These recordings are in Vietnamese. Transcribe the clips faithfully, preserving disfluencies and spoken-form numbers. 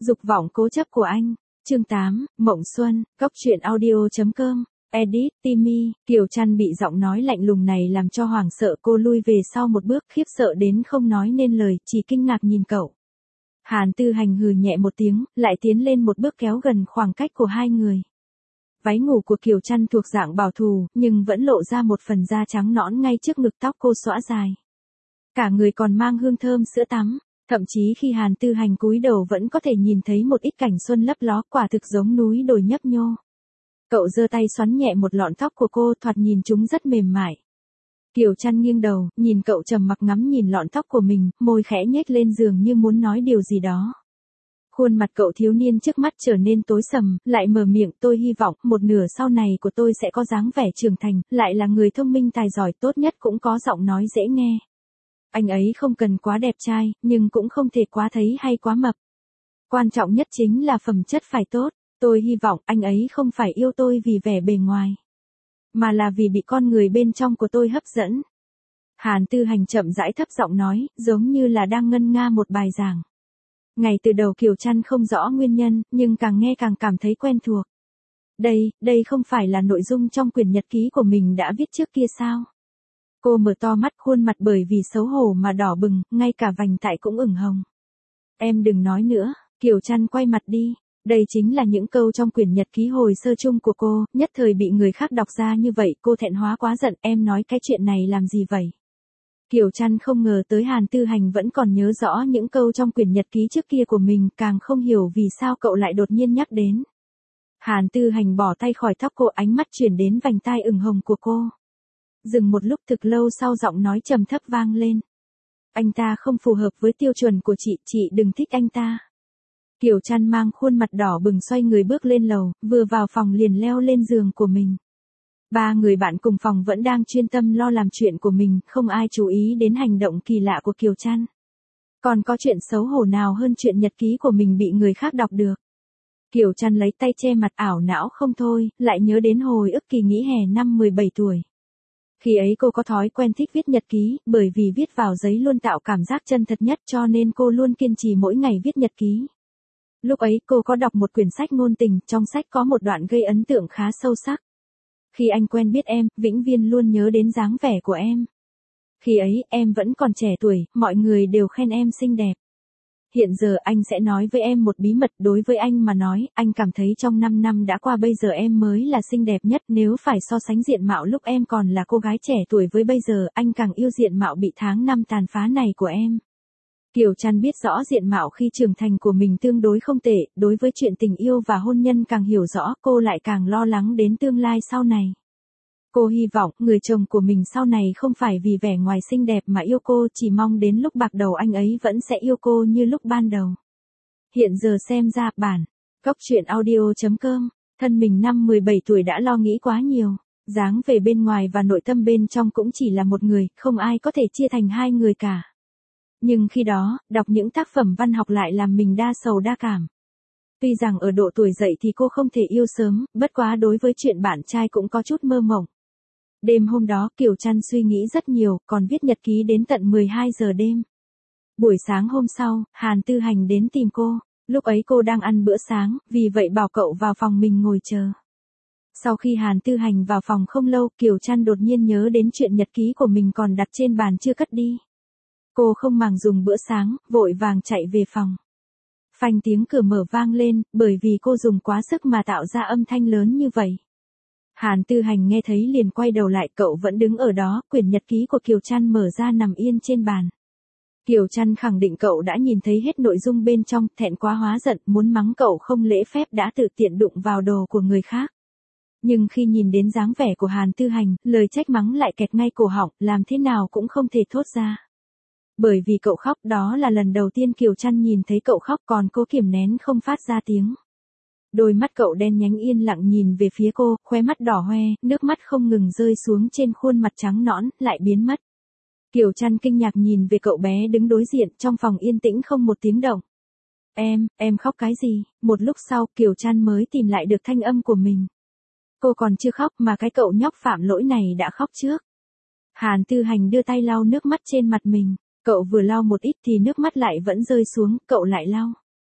Dục vọng cố chấp của anh. Chương tám, Mộng Xuân, Cóc truyện audio chấm com. Edit, Timmy, Kiều Trăn bị giọng nói lạnh lùng này làm cho hoảng sợ, cô lui về sau một bước, khiếp sợ đến không nói nên lời, chỉ kinh ngạc nhìn cậu. Hàn Tư Hành hừ nhẹ một tiếng, lại tiến lên một bước kéo gần khoảng cách của hai người. Váy ngủ của Kiều Trăn thuộc dạng bảo thủ, nhưng vẫn lộ ra một phần da trắng nõn ngay trước ngực, tóc cô xõa dài. Cả người còn mang hương thơm sữa tắm, thậm chí khi Hàn Tư Hành cúi đầu vẫn có thể nhìn thấy một ít cảnh xuân lấp ló, quả thực giống núi đồi nhấp nhô. Cậu giơ tay xoắn nhẹ một lọn tóc của cô, thoạt nhìn chúng rất mềm mại. Kiều Trăn nghiêng đầu, nhìn cậu trầm mặc ngắm nhìn lọn tóc của mình, môi khẽ nhếch lên dường như muốn nói điều gì đó. Khuôn mặt cậu thiếu niên trước mắt trở nên tối sầm, lại mở miệng, tôi hy vọng một nửa sau này của tôi sẽ có dáng vẻ trưởng thành, lại là người thông minh tài giỏi, tốt nhất cũng có giọng nói dễ nghe. Anh ấy không cần quá đẹp trai, nhưng cũng không thể quá thấy hay quá mập. Quan trọng nhất chính là phẩm chất phải tốt. Tôi hy vọng anh ấy không phải yêu tôi vì vẻ bề ngoài, mà là vì bị con người bên trong của tôi hấp dẫn. Hàn Tư Hành chậm rãi thấp giọng nói, giống như là đang ngân nga một bài giảng. Ngay từ đầu Kiều Trăn không rõ nguyên nhân, nhưng càng nghe càng cảm thấy quen thuộc. Đây, đây không phải là nội dung trong quyển nhật ký của mình đã viết trước kia sao? Cô mở to mắt, khuôn mặt bởi vì xấu hổ mà đỏ bừng, ngay cả vành tai cũng ửng hồng. Em đừng nói nữa, Kiều Trăn quay mặt đi. Đây chính là những câu trong quyển nhật ký hồi sơ chung của cô, nhất thời bị người khác đọc ra như vậy, cô thẹn hóa quá giận, em nói cái chuyện này làm gì vậy? Kiều Trăn không ngờ tới Hàn Tư Hành vẫn còn nhớ rõ những câu trong quyển nhật ký trước kia của mình, càng không hiểu vì sao cậu lại đột nhiên nhắc đến. Hàn Tư Hành bỏ tay khỏi tóc cô, ánh mắt chuyển đến vành tai ửng hồng của cô. Dừng một lúc thực lâu sau, giọng nói trầm thấp vang lên. Anh ta không phù hợp với tiêu chuẩn của chị, chị đừng thích anh ta. Kiều Trăn mang khuôn mặt đỏ bừng xoay người bước lên lầu, vừa vào phòng liền leo lên giường của mình. Ba người bạn cùng phòng vẫn đang chuyên tâm lo làm chuyện của mình, không ai chú ý đến hành động kỳ lạ của Kiều Trăn. Còn có chuyện xấu hổ nào hơn chuyện nhật ký của mình bị người khác đọc được. Kiều Trăn lấy tay che mặt, ảo não không thôi, lại nhớ đến hồi ức kỳ nghỉ hè năm mười bảy tuổi. Khi ấy cô có thói quen thích viết nhật ký, bởi vì viết vào giấy luôn tạo cảm giác chân thật nhất, cho nên cô luôn kiên trì mỗi ngày viết nhật ký. Lúc ấy cô có đọc một quyển sách ngôn tình, trong sách có một đoạn gây ấn tượng khá sâu sắc. Khi anh quen biết em, vĩnh viễn luôn nhớ đến dáng vẻ của em. Khi ấy, em vẫn còn trẻ tuổi, mọi người đều khen em xinh đẹp. Hiện giờ anh sẽ nói với em một bí mật, đối với anh mà nói, anh cảm thấy trong năm năm đã qua bây giờ em mới là xinh đẹp nhất, nếu phải so sánh diện mạo lúc em còn là cô gái trẻ tuổi với bây giờ, anh càng yêu diện mạo bị tháng năm tàn phá này của em. Kiều Trăn biết rõ diện mạo khi trưởng thành của mình tương đối không tệ, đối với chuyện tình yêu và hôn nhân càng hiểu rõ, cô lại càng lo lắng đến tương lai sau này. Cô hy vọng người chồng của mình sau này không phải vì vẻ ngoài xinh đẹp mà yêu cô, chỉ mong đến lúc bạc đầu anh ấy vẫn sẽ yêu cô như lúc ban đầu. Hiện giờ xem ra, bản Cóc truyện audio chấm com, thân mình năm mười bảy tuổi đã lo nghĩ quá nhiều, dáng về bên ngoài và nội tâm bên trong cũng chỉ là một người, không ai có thể chia thành hai người cả. Nhưng khi đó, đọc những tác phẩm văn học lại làm mình đa sầu đa cảm. Tuy rằng ở độ tuổi dậy thì cô không thể yêu sớm, bất quá đối với chuyện bạn trai cũng có chút mơ mộng. Đêm hôm đó Kiều Trăn suy nghĩ rất nhiều, còn viết nhật ký đến tận mười hai giờ đêm. Buổi sáng hôm sau, Hàn Tư Hành đến tìm cô, lúc ấy cô đang ăn bữa sáng, vì vậy bảo cậu vào phòng mình ngồi chờ. Sau khi Hàn Tư Hành vào phòng không lâu, Kiều Trăn đột nhiên nhớ đến chuyện nhật ký của mình còn đặt trên bàn chưa cất đi. Cô không màng dùng bữa sáng, vội vàng chạy về phòng. Phanh, tiếng cửa mở vang lên, bởi vì cô dùng quá sức mà tạo ra âm thanh lớn như vậy. Hàn Tư Hành nghe thấy liền quay đầu lại, cậu vẫn đứng ở đó, quyển nhật ký của Kiều Trăn mở ra nằm yên trên bàn. Kiều Trăn khẳng định cậu đã nhìn thấy hết nội dung bên trong, thẹn quá hóa giận, muốn mắng cậu không lễ phép đã tự tiện đụng vào đồ của người khác. Nhưng khi nhìn đến dáng vẻ của Hàn Tư Hành, lời trách mắng lại kẹt ngay cổ họng, làm thế nào cũng không thể thốt ra. Bởi vì cậu khóc, đó là lần đầu tiên Kiều Trăn nhìn thấy cậu khóc, còn cô kiềm nén không phát ra tiếng. Đôi mắt cậu đen nhánh yên lặng nhìn về phía cô, khóe mắt đỏ hoe, nước mắt không ngừng rơi xuống trên khuôn mặt trắng nõn, lại biến mất. Kiều Trăn kinh ngạc nhìn về cậu bé đứng đối diện, trong phòng yên tĩnh không một tiếng động. Em, em khóc cái gì? Một lúc sau, Kiều Trăn mới tìm lại được thanh âm của mình. Cô còn chưa khóc mà cái cậu nhóc phạm lỗi này đã khóc trước. Hàn Tư Hành đưa tay lau nước mắt trên mặt mình. Cậu vừa lau một ít thì nước mắt lại vẫn rơi xuống, cậu lại lau.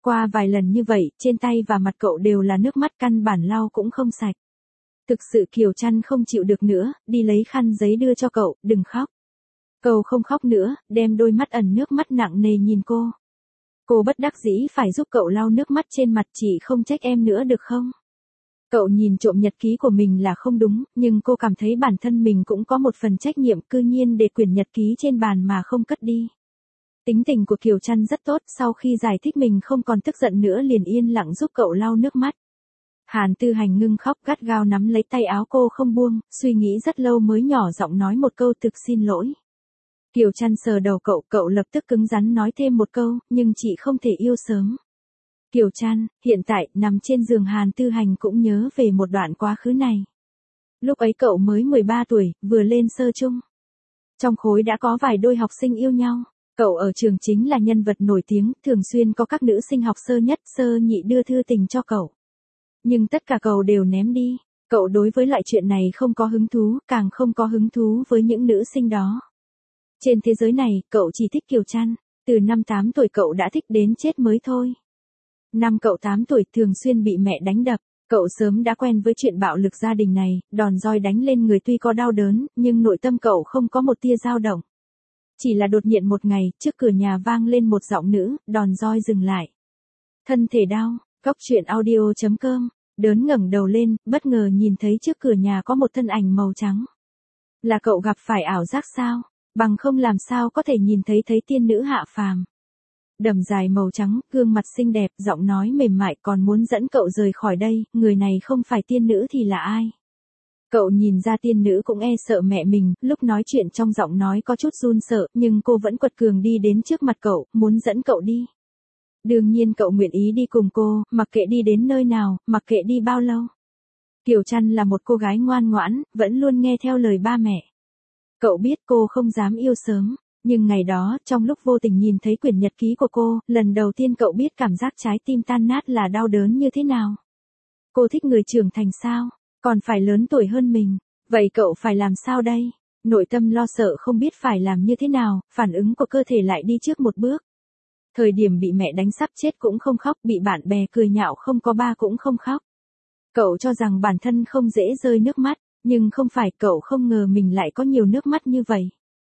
Qua vài lần như vậy, trên tay và mặt cậu đều là nước mắt, căn bản lau cũng không sạch. Thực sự Kiều Trăn không chịu được nữa, đi lấy khăn giấy đưa cho cậu, đừng khóc. Cậu không khóc nữa, đem đôi mắt ẩn nước mắt nặng nề nhìn cô. Cô bất đắc dĩ phải giúp cậu lau nước mắt trên mặt, chị không trách em nữa được không? Cậu nhìn trộm nhật ký của mình là không đúng, nhưng cô cảm thấy bản thân mình cũng có một phần trách nhiệm, cư nhiên để quyển nhật ký trên bàn mà không cất đi. Tính tình của Kiều Trăn rất tốt, sau khi giải thích mình không còn tức giận nữa liền yên lặng giúp cậu lau nước mắt. Hàn Tư Hành ngưng khóc gắt gao nắm lấy tay áo cô không buông, suy nghĩ rất lâu mới nhỏ giọng nói một câu thực xin lỗi. Kiều Trăn sờ đầu cậu, cậu lập tức cứng rắn nói thêm một câu, nhưng chị không thể yêu sớm. Kiều Trăn, hiện tại, nằm trên giường Hàn Tư Hành cũng nhớ về một đoạn quá khứ này. Lúc ấy cậu mới mười ba tuổi, vừa lên sơ chung. Trong khối đã có vài đôi học sinh yêu nhau. Cậu ở trường chính là nhân vật nổi tiếng, thường xuyên có các nữ sinh học sơ nhất, sơ nhị đưa thư tình cho cậu. Nhưng tất cả cậu đều ném đi. Cậu đối với loại chuyện này không có hứng thú, càng không có hứng thú với những nữ sinh đó. Trên thế giới này, cậu chỉ thích Kiều Trăn. Từ năm tám tuổi cậu đã thích đến chết mới thôi. Năm cậu tám tuổi thường xuyên bị mẹ đánh đập. Cậu sớm đã quen với chuyện bạo lực gia đình này, đòn roi đánh lên người tuy có đau đớn, nhưng nội tâm cậu không có một tia dao động. Chỉ là đột nhiên một ngày, trước cửa nhà vang lên một giọng nữ, đòn roi dừng lại. Thân thể đau, Góc truyện audio chấm com, đớn ngẩng đầu lên, bất ngờ nhìn thấy trước cửa nhà có một thân ảnh màu trắng. Là cậu gặp phải ảo giác sao? Bằng không làm sao có thể nhìn thấy thấy tiên nữ hạ phàm. Đầm dài màu trắng, gương mặt xinh đẹp, giọng nói mềm mại, còn muốn dẫn cậu rời khỏi đây, người này không phải tiên nữ thì là ai? Cậu nhìn ra tiên nữ cũng e sợ mẹ mình, lúc nói chuyện trong giọng nói có chút run sợ, nhưng cô vẫn quật cường đi đến trước mặt cậu, muốn dẫn cậu đi. Đương nhiên cậu nguyện ý đi cùng cô, mặc kệ đi đến nơi nào, mặc kệ đi bao lâu. Kiều Trăn là một cô gái ngoan ngoãn, vẫn luôn nghe theo lời ba mẹ. Cậu biết cô không dám yêu sớm, nhưng ngày đó, trong lúc vô tình nhìn thấy quyển nhật ký của cô, lần đầu tiên cậu biết cảm giác trái tim tan nát là đau đớn như thế nào. Cô thích người trưởng thành sao? Còn phải lớn tuổi hơn mình. Vậy cậu phải làm sao đây? Nội tâm lo sợ không biết phải làm như thế nào, phản ứng của cơ thể lại đi trước một bước. Thời điểm bị mẹ đánh sắp chết cũng không khóc, bị bạn bè cười nhạo không có ba cũng không khóc. Cậu cho rằng bản thân không dễ rơi nước mắt, nhưng không phải, cậu không ngờ mình lại có nhiều nước mắt như vậy.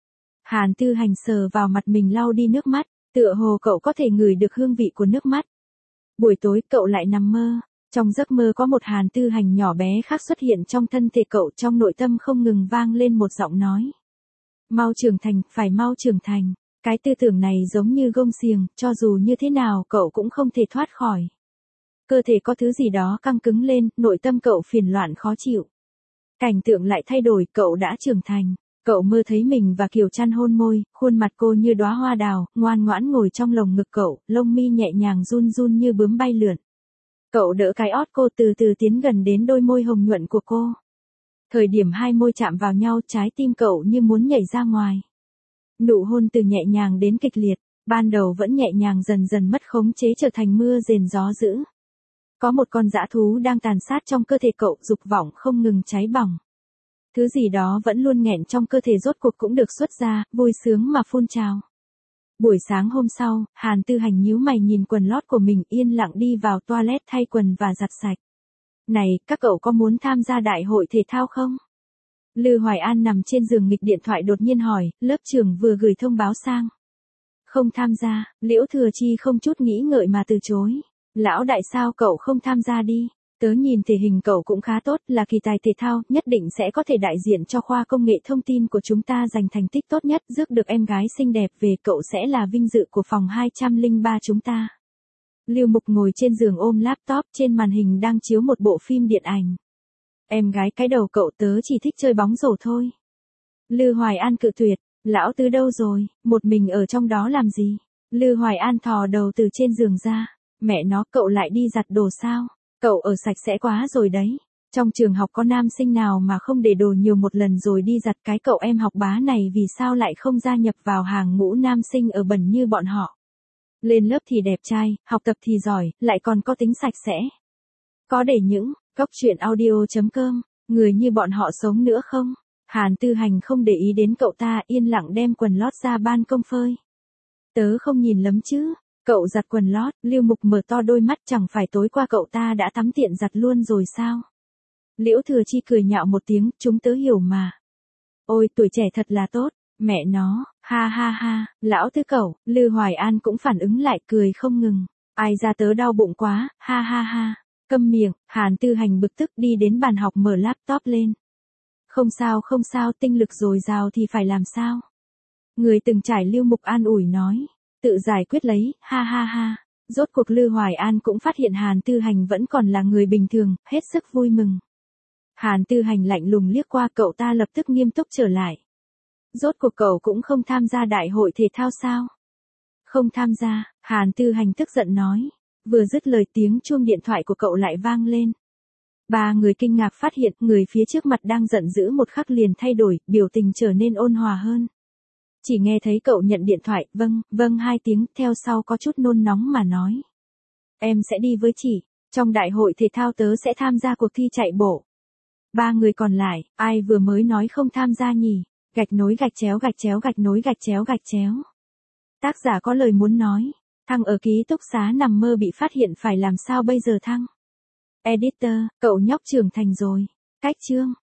Hàn Tư Hành sờ vào mặt mình lau đi nước mắt, tựa hồ cậu có thể ngửi được hương vị của nước mắt. Buổi tối cậu lại nằm mơ. Trong giấc mơ có một Hàn Tư Hành nhỏ bé khác xuất hiện trong thân thể cậu, trong nội tâm không ngừng vang lên một giọng nói. Mau trưởng thành, phải mau trưởng thành. Cái tư tưởng này giống như gông xiềng, cho dù như thế nào cậu cũng không thể thoát khỏi. Cơ thể có thứ gì đó căng cứng lên, nội tâm cậu phiền loạn khó chịu. Cảnh tượng lại thay đổi, cậu đã trưởng thành. Cậu mơ thấy mình và Kiều Trăn hôn môi, khuôn mặt cô như đóa hoa đào, ngoan ngoãn ngồi trong lồng ngực cậu, lông mi nhẹ nhàng run run như bướm bay lượn. Cậu đỡ cái ót cô từ từ tiến gần đến đôi môi hồng nhuận của cô. Thời điểm hai môi chạm vào nhau, trái tim cậu như muốn nhảy ra ngoài. Nụ hôn từ nhẹ nhàng đến kịch liệt, ban đầu vẫn nhẹ nhàng dần dần mất khống chế trở thành mưa rền gió dữ. Có một con dã thú đang tàn sát trong cơ thể cậu, dục vọng không ngừng cháy bỏng. Thứ gì đó vẫn luôn nghẹn trong cơ thể rốt cuộc cũng được xuất ra, vui sướng mà phun trào. Buổi sáng hôm sau, Hàn Tư Hành nhíu mày nhìn quần lót của mình, yên lặng đi vào toilet thay quần và giặt sạch. Này, các cậu có muốn tham gia đại hội thể thao không? Lư Hoài An nằm trên giường nghịch điện thoại đột nhiên hỏi, lớp trưởng vừa gửi thông báo sang. Không tham gia, Liễu Thừa Chi không chút nghĩ ngợi mà từ chối. Lão đại sao cậu không tham gia đi? Tớ nhìn thể hình cậu cũng khá tốt, là kỳ tài thể thao, nhất định sẽ có thể đại diện cho khoa công nghệ thông tin của chúng ta giành thành tích tốt nhất, rước được em gái xinh đẹp về, cậu sẽ là vinh dự của phòng hai trăm lẻ ba chúng ta. Lưu Mục ngồi trên giường ôm laptop, trên màn hình đang chiếu một bộ phim điện ảnh. Em gái cái đầu cậu, tớ chỉ thích chơi bóng rổ thôi. Lư Hoài An cự tuyệt, lão tứ đâu rồi, một mình ở trong đó làm gì? Lư Hoài An thò đầu từ trên giường ra, mẹ nó, cậu lại đi giặt đồ sao? Cậu ở sạch sẽ quá rồi đấy. Trong trường học có nam sinh nào mà không để đồ nhiều một lần rồi đi giặt, cái cậu em học bá này vì sao lại không gia nhập vào hàng ngũ nam sinh ở bẩn như bọn họ? Lên lớp thì đẹp trai, học tập thì giỏi, lại còn có tính sạch sẽ. Có để những Góc truyện audio chấm com, người như bọn họ sống nữa không? Hàn Tư Hành không để ý đến cậu ta, yên lặng đem quần lót ra ban công phơi. Tớ không nhìn lắm chứ? Cậu giặt quần lót, Lưu Mục mở to đôi mắt, chẳng phải tối qua cậu ta đã tắm tiện giặt luôn rồi sao? Liễu Thừa Chi cười nhạo một tiếng, chúng tớ hiểu mà. Ôi tuổi trẻ thật là tốt, mẹ nó, ha ha ha, lão tứ cẩu, Lư Hoài An cũng phản ứng lại cười không ngừng. Ai ra tớ đau bụng quá, ha ha ha. Câm miệng, Hàn Tư Hành bực tức đi đến bàn học mở laptop lên. Không sao không sao, tinh lực dồi dào thì phải làm sao? Người từng trải Lưu Mục an ủi nói. Tự giải quyết lấy, ha ha ha. Rốt cuộc Lư Hoài An cũng phát hiện Hàn Tư Hành vẫn còn là người bình thường, hết sức vui mừng. Hàn Tư Hành lạnh lùng liếc qua, cậu ta lập tức nghiêm túc trở lại. Rốt cuộc cậu cũng không tham gia đại hội thể thao sao? Không tham gia, Hàn Tư Hành tức giận nói. Vừa dứt lời tiếng chuông điện thoại của cậu lại vang lên. Ba người kinh ngạc phát hiện người phía trước mặt đang giận dữ một khắc liền thay đổi, biểu tình trở nên ôn hòa hơn. Chỉ nghe thấy cậu nhận điện thoại, vâng, vâng hai tiếng, theo sau có chút nôn nóng mà nói. Em sẽ đi với chị, trong đại hội thể thao tớ sẽ tham gia cuộc thi chạy bộ. Ba người còn lại, ai vừa mới nói không tham gia nhỉ? Gạch nối gạch chéo gạch chéo gạch nối gạch chéo gạch chéo. Tác giả có lời muốn nói. Thăng ở ký túc xá nằm mơ bị phát hiện, phải làm sao bây giờ Thăng? Editor, cậu nhóc trưởng thành rồi. Cách chương.